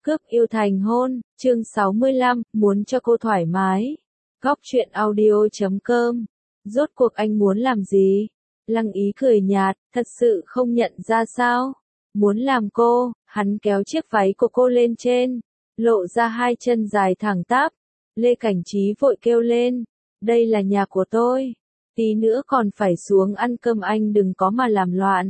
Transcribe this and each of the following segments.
Cướp yêu thành hôn, chương 65, muốn cho cô thoải mái. Góc truyện audio.com. Rốt cuộc anh muốn làm gì? Lăng Ý cười nhạt, thật sự không nhận ra sao? Muốn làm cô, hắn kéo chiếc váy của cô lên trên, lộ ra hai chân dài thẳng tắp. Lê Cảnh Trí vội kêu lên, đây là nhà của tôi. Tí nữa còn phải xuống ăn cơm, anh đừng có mà làm loạn.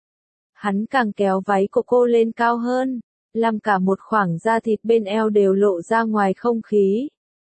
Hắn càng kéo váy của cô lên cao hơn, làm cả một khoảng da thịt bên eo đều lộ ra ngoài không khí.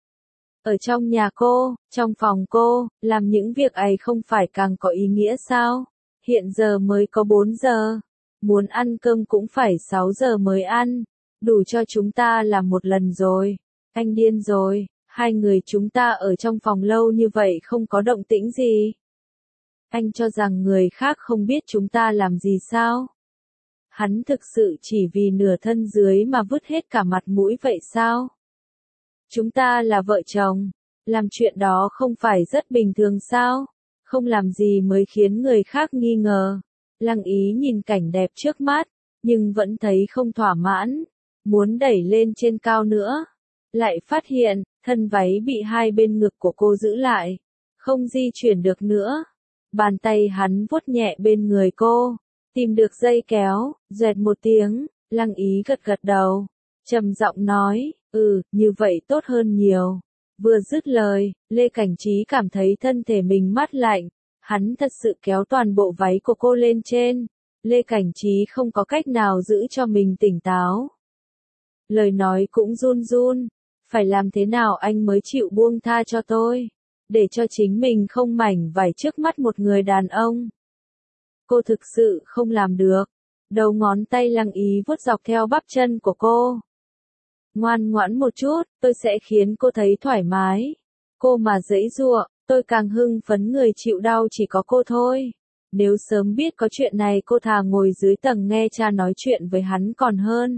Ở trong nhà cô, trong phòng cô, làm những việc ấy không phải càng có ý nghĩa sao? Hiện giờ mới có 4 giờ, muốn ăn cơm cũng phải 6 giờ mới ăn, đủ cho chúng ta làm một lần rồi. Anh điên rồi, hai người chúng ta ở trong phòng lâu như vậy không có động tĩnh gì. Anh cho rằng người khác không biết chúng ta làm gì sao? Hắn thực sự chỉ vì nửa thân dưới mà vứt hết cả mặt mũi vậy sao? Chúng ta là vợ chồng, làm chuyện đó không phải rất bình thường sao? Không làm gì mới khiến người khác nghi ngờ. Lăng Ý nhìn cảnh đẹp trước mắt, nhưng vẫn thấy không thỏa mãn, muốn đẩy lên trên cao nữa. Lại phát hiện, thân váy bị hai bên ngực của cô giữ lại, không di chuyển được nữa. Bàn tay hắn vuốt nhẹ bên người cô, tìm được dây kéo, doẹt một tiếng, Lăng Ý gật gật đầu, trầm giọng nói, như vậy tốt hơn nhiều. Vừa dứt lời, Lê Cảnh Trí cảm thấy thân thể mình mát lạnh, hắn thật sự kéo toàn bộ váy của cô lên trên. Lê Cảnh Trí không có cách nào giữ cho mình tỉnh táo. Lời nói cũng run run, phải làm thế nào anh mới chịu buông tha cho tôi, để cho chính mình không mảnh vải trước mắt một người đàn ông. Cô thực sự không làm được. Đầu ngón tay Lăng Ý vuốt dọc theo bắp chân của cô. Ngoan ngoãn một chút, tôi sẽ khiến cô thấy thoải mái. Cô mà giãy giụa, tôi càng hưng phấn, người chịu đau chỉ có cô thôi. Nếu sớm biết có chuyện này cô thà ngồi dưới tầng nghe cha nói chuyện với hắn còn hơn.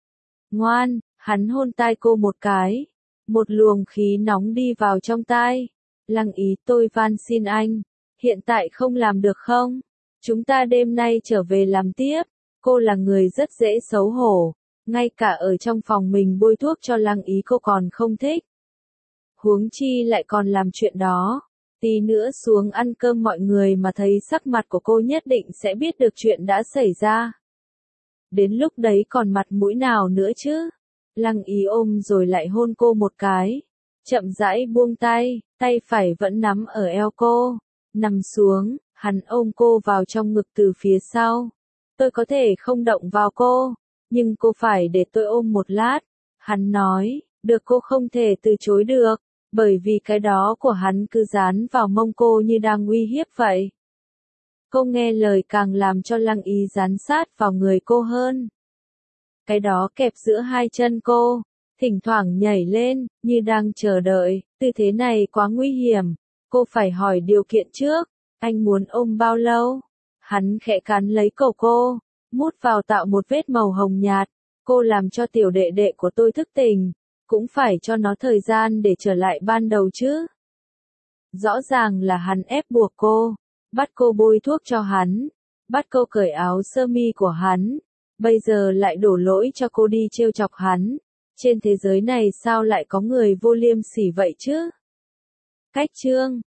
Ngoan, hắn hôn tai cô một cái. Một luồng khí nóng đi vào trong tai. Lăng Ý, tôi van xin anh, hiện tại không làm được không? Chúng ta đêm nay trở về làm tiếp. Cô là người rất dễ xấu hổ, ngay cả ở trong phòng mình bôi thuốc cho Lăng Ý cô còn không thích. Huống chi lại còn làm chuyện đó. Tí nữa xuống ăn cơm mọi người mà thấy sắc mặt của cô nhất định sẽ biết được chuyện đã xảy ra. Đến lúc đấy còn mặt mũi nào nữa chứ? Lăng Ý ôm rồi lại hôn cô một cái. Chậm rãi buông tay, tay phải vẫn nắm ở eo cô. Nằm xuống, hắn ôm cô vào trong ngực từ phía sau. Tôi có thể không động vào cô, nhưng cô phải để tôi ôm một lát. Hắn nói, được, cô không thể từ chối được, bởi vì cái đó của hắn cứ dán vào mông cô như đang uy hiếp vậy. Cô nghe lời càng làm cho Lăng Ý dán sát vào người cô hơn. Cái đó kẹp giữa hai chân cô, thỉnh thoảng nhảy lên, như đang chờ đợi. Tư thế này quá nguy hiểm, cô phải hỏi điều kiện trước. Anh muốn ôm bao lâu? Hắn khẽ cắn lấy cổ cô, mút vào tạo một vết màu hồng nhạt. Cô làm cho tiểu đệ đệ của tôi thức tỉnh, cũng phải cho nó thời gian để trở lại ban đầu chứ. Rõ ràng là hắn ép buộc cô, bắt cô bôi thuốc cho hắn, bắt cô cởi áo sơ mi của hắn, bây giờ lại đổ lỗi cho cô đi trêu chọc hắn. Trên thế giới này sao lại có người vô liêm sỉ vậy chứ? Cách chương